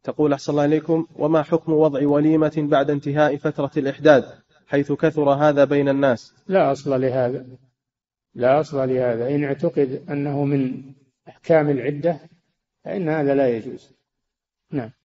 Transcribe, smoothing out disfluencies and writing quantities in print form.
تقول أحسن الله إليكم: وما حكم وضع وليمة بعد انتهاء فترة الإحداد حيث كثر هذا بين الناس؟ لا أصل لهذا، لا أصل لهذا. إن اعتقد أنه من أحكام العدة فإن هذا لا يجوز. نعم.